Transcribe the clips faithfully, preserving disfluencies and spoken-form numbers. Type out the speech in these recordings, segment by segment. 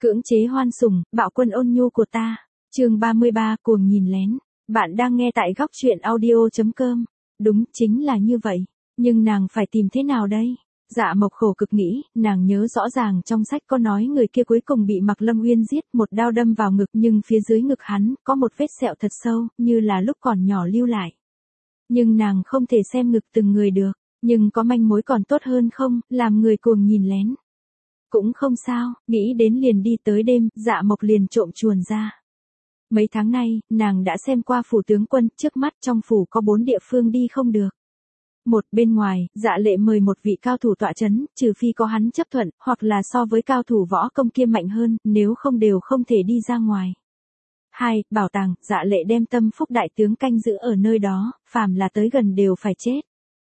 Cưỡng chế hoan sủng, bạo quân ôn nhu của ta. Chương ba mươi ba, cuồng nhìn lén. Bạn đang nghe tại góc truyện audio chấm com. Đúng, chính là như vậy. Nhưng nàng phải tìm thế nào đây? Dạ Mộc khổ cực nghĩ, nàng nhớ rõ ràng trong sách có nói người kia cuối cùng bị Mạc Lâm Uyên giết, một đao đâm vào ngực, nhưng phía dưới ngực hắn có một vết sẹo thật sâu, như là lúc còn nhỏ lưu lại. Nhưng nàng không thể xem ngực từng người được, nhưng có manh mối còn tốt hơn không, làm người cuồng nhìn lén. Cũng không sao, nghĩ đến liền đi tới đêm, Dạ Mộc liền trộm chuồn ra. Mấy tháng nay, nàng đã xem qua phủ tướng quân, trước mắt trong phủ có bốn địa phương đi không được. Một, bên ngoài, Dạ Lệ mời một vị cao thủ tọa chấn, trừ phi có hắn chấp thuận, hoặc là so với cao thủ võ công kia mạnh hơn, nếu không đều không thể đi ra ngoài. Hai, bảo tàng, Dạ Lệ đem Tâm Phúc đại tướng canh giữ ở nơi đó, phàm là tới gần đều phải chết.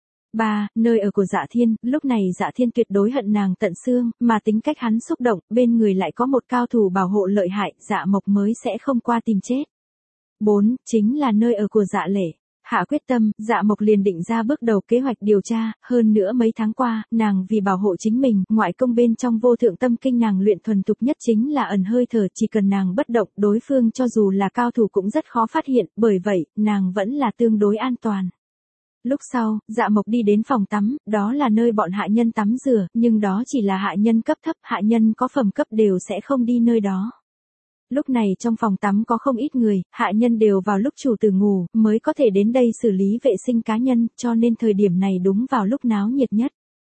Ba, nơi ở của Dạ Thiên, lúc này Dạ Thiên tuyệt đối hận nàng tận xương, mà tính cách hắn xúc động, bên người lại có một cao thủ bảo hộ lợi hại, Dạ Mộc mới sẽ không qua tìm chết. Bốn, chính là nơi ở của Dạ Lệ. Hạ quyết tâm, Dạ Mộc liền định ra bước đầu kế hoạch điều tra, hơn nữa mấy tháng qua, nàng vì bảo hộ chính mình, ngoại công bên trong vô thượng tâm kinh nàng luyện thuần thục nhất chính là ẩn hơi thở, chỉ cần nàng bất động, đối phương cho dù là cao thủ cũng rất khó phát hiện, bởi vậy, nàng vẫn là tương đối an toàn. Lúc sau, Dạ Mộc đi đến phòng tắm, đó là nơi bọn hạ nhân tắm rửa, nhưng đó chỉ là hạ nhân cấp thấp, hạ nhân có phẩm cấp đều sẽ không đi nơi đó. Lúc này trong phòng tắm có không ít người, hạ nhân đều vào lúc chủ tử ngủ, mới có thể đến đây xử lý vệ sinh cá nhân, cho nên thời điểm này đúng vào lúc náo nhiệt nhất.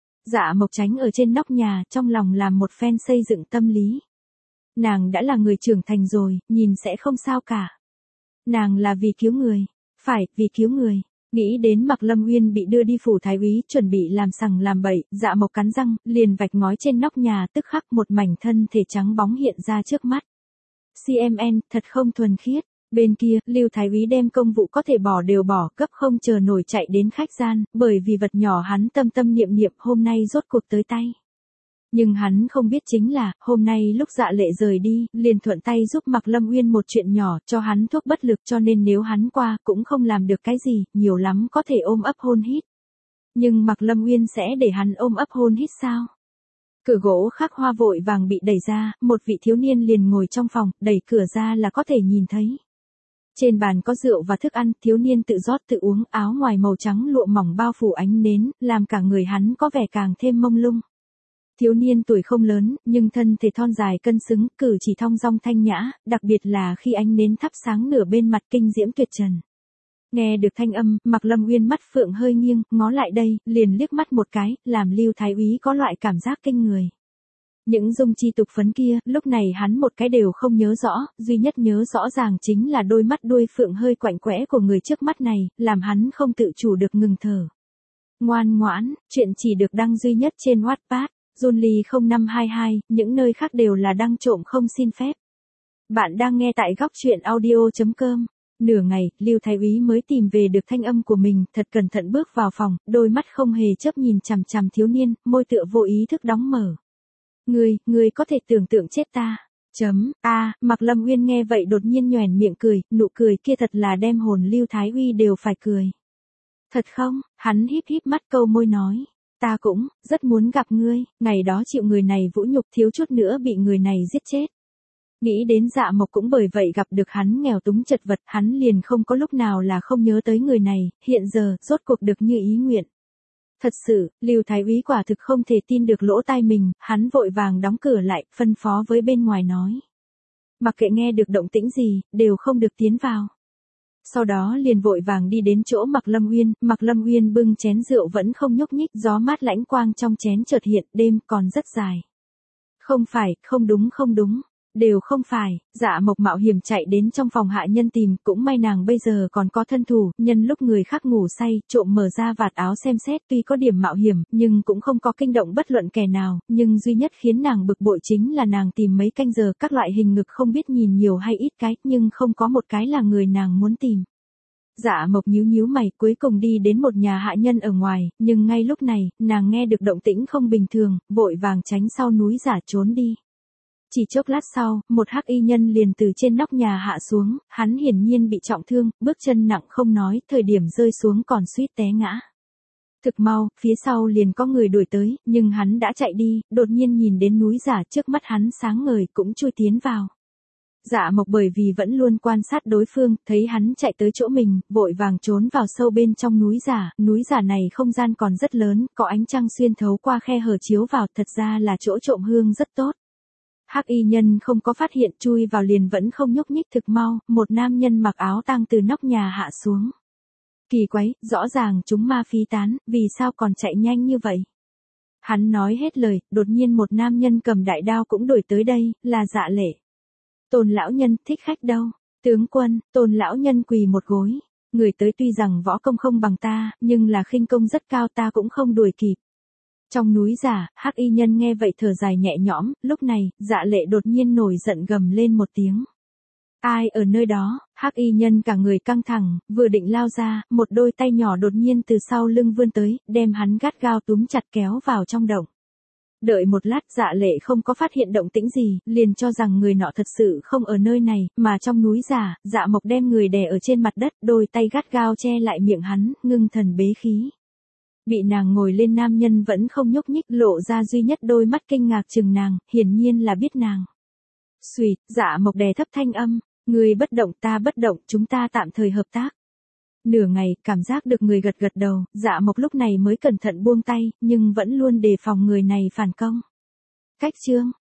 Dạ Mộc tránh ở trên nóc nhà, trong lòng làm một phen xây dựng tâm lý. Nàng đã là người trưởng thành rồi, nhìn sẽ không sao cả. Nàng là vì cứu người. Phải, vì cứu người. Nghĩ đến Mạc Lâm Uyên bị đưa đi phủ thái úy, chuẩn bị làm sằng làm bậy, Dạ Mộc cắn răng, liền vạch ngói trên nóc nhà, tức khắc một mảnh thân thể trắng bóng hiện ra trước mắt. xê em en, thật không thuần khiết. Bên kia, Lưu thái úy đem công vụ có thể bỏ đều bỏ, cấp không chờ nổi chạy đến khách gian, bởi vì vật nhỏ hắn tâm tâm niệm niệm hôm nay rốt cuộc tới tay. Nhưng hắn không biết chính là, hôm nay lúc Dạ Lệ rời đi, liền thuận tay giúp Mạc Lâm Uyên một chuyện nhỏ, cho hắn thuốc bất lực, cho nên nếu hắn qua, cũng không làm được cái gì, nhiều lắm có thể ôm ấp hôn hít. Nhưng Mạc Lâm Uyên sẽ để hắn ôm ấp hôn hít sao? Cửa gỗ khắc hoa vội vàng bị đẩy ra, một vị thiếu niên liền ngồi trong phòng, đẩy cửa ra là có thể nhìn thấy. Trên bàn có rượu và thức ăn, thiếu niên tự rót tự uống, áo ngoài màu trắng lụa mỏng bao phủ ánh nến, làm cả người hắn có vẻ càng thêm mông lung. Thiếu niên tuổi không lớn, nhưng thân thể thon dài cân xứng, cử chỉ thong dong thanh nhã, đặc biệt là khi ánh nến thắp sáng nửa bên mặt kinh diễm tuyệt trần. Nghe được thanh âm, Mạc Lâm Uyên mắt phượng hơi nghiêng, ngó lại đây, liền liếc mắt một cái, làm Lưu thái úy có loại cảm giác kinh người. Những dung chi tục phấn kia, lúc này hắn một cái đều không nhớ rõ, duy nhất nhớ rõ ràng chính là đôi mắt đuôi phượng hơi quạnh quẽ của người trước mắt này, làm hắn không tự chủ được ngừng thở. Ngoan ngoãn, chuyện chỉ được đăng duy nhất trên Wattpad. Junly không năm hai hai, những nơi khác đều là đăng trộm không xin phép. Bạn đang nghe tại góc truyện audio chấm com. Nửa ngày, Lưu thái úy mới tìm về được thanh âm của mình, thật cẩn thận bước vào phòng, đôi mắt không hề chớp nhìn chằm chằm thiếu niên, môi tựa vô ý thức đóng mở. Ngươi, ngươi có thể tưởng tượng chết ta. Chấm, a, à, Mạc Lâm Uyên nghe vậy đột nhiên nhoẻn miệng cười, nụ cười kia thật là đem hồn Lưu thái úy đều phải cười. Thật không? Hắn híp híp mắt câu môi nói. Ta cũng, rất muốn gặp ngươi, ngày đó chịu người này vũ nhục thiếu chút nữa bị người này giết chết. Nghĩ đến Dạ Mộc cũng bởi vậy gặp được hắn nghèo túng chật vật, hắn liền không có lúc nào là không nhớ tới người này, hiện giờ, rốt cuộc được như ý nguyện. Thật sự, Lưu thái úy quả thực không thể tin được lỗ tai mình, hắn vội vàng đóng cửa lại, phân phó với bên ngoài nói. Mặc kệ nghe được động tĩnh gì, đều không được tiến vào. Sau đó liền vội vàng đi đến chỗ Mạc Lâm Uyên, Mạc Lâm Uyên bưng chén rượu vẫn không nhúc nhích, gió mát lãnh quang trong chén chợt hiện, đêm còn rất dài. Không phải, không đúng không đúng, đều không phải. Dạ Mộc mạo hiểm chạy đến trong phòng hạ nhân tìm, cũng may nàng bây giờ còn có thân thủ, nhân lúc người khác ngủ say, trộm mở ra vạt áo xem xét, tuy có điểm mạo hiểm, nhưng cũng không có kinh động bất luận kẻ nào, nhưng duy nhất khiến nàng bực bội chính là nàng tìm mấy canh giờ các loại hình ngực không biết nhìn nhiều hay ít cái, nhưng không có một cái là người nàng muốn tìm. Dạ Mộc nhíu nhíu mày, cuối cùng đi đến một nhà hạ nhân ở ngoài, nhưng ngay lúc này, nàng nghe được động tĩnh không bình thường, vội vàng tránh sau núi giả trốn đi. Chỉ chốc lát sau, một hắc y nhân liền từ trên nóc nhà hạ xuống, hắn hiển nhiên bị trọng thương, bước chân nặng không nói, thời điểm rơi xuống còn suýt té ngã. Thực mau, phía sau liền có người đuổi tới, nhưng hắn đã chạy đi, đột nhiên nhìn đến núi giả trước mắt hắn sáng ngời cũng chui tiến vào. Dạ Mộc bởi vì vẫn luôn quan sát đối phương, thấy hắn chạy tới chỗ mình, vội vàng trốn vào sâu bên trong núi giả, núi giả này không gian còn rất lớn, có ánh trăng xuyên thấu qua khe hở chiếu vào, thật ra là chỗ trộm hương rất tốt. Hắc y nhân không có phát hiện, chui vào liền vẫn không nhúc nhích. Thực mau, một nam nhân mặc áo tang từ nóc nhà hạ xuống. Kỳ quái, rõ ràng chúng ma phi tán, vì sao còn chạy nhanh như vậy? Hắn nói hết lời, đột nhiên một nam nhân cầm đại đao cũng đuổi tới đây, là Dạ Lệ. Tôn lão nhân, thích khách đâu? Tướng quân, Tôn lão nhân quỳ một gối. Người tới tuy rằng võ công không bằng ta, nhưng là khinh công rất cao, ta cũng không đuổi kịp. Trong núi giả, Hắc y nhân nghe vậy thở dài nhẹ nhõm, lúc này, Dạ Lệ đột nhiên nổi giận gầm lên một tiếng. Ai ở nơi đó? Hắc y nhân cả người căng thẳng, vừa định lao ra, một đôi tay nhỏ đột nhiên từ sau lưng vươn tới, đem hắn gắt gao túm chặt kéo vào trong động. Đợi một lát, Dạ Lệ không có phát hiện động tĩnh gì, liền cho rằng người nọ thật sự không ở nơi này, mà trong núi giả, Dạ Mộc đem người đè ở trên mặt đất, đôi tay gắt gao che lại miệng hắn, ngưng thần bế khí. Bị nàng ngồi lên nam nhân vẫn không nhúc nhích, lộ ra duy nhất đôi mắt kinh ngạc chừng nàng, hiển nhiên là biết nàng. Xuỵt, Dạ Mộc đè thấp thanh âm, người bất động ta bất động, chúng ta tạm thời hợp tác. Nửa ngày, cảm giác được người gật gật đầu, Dạ Mộc lúc này mới cẩn thận buông tay, nhưng vẫn luôn đề phòng người này phản công. Cách chương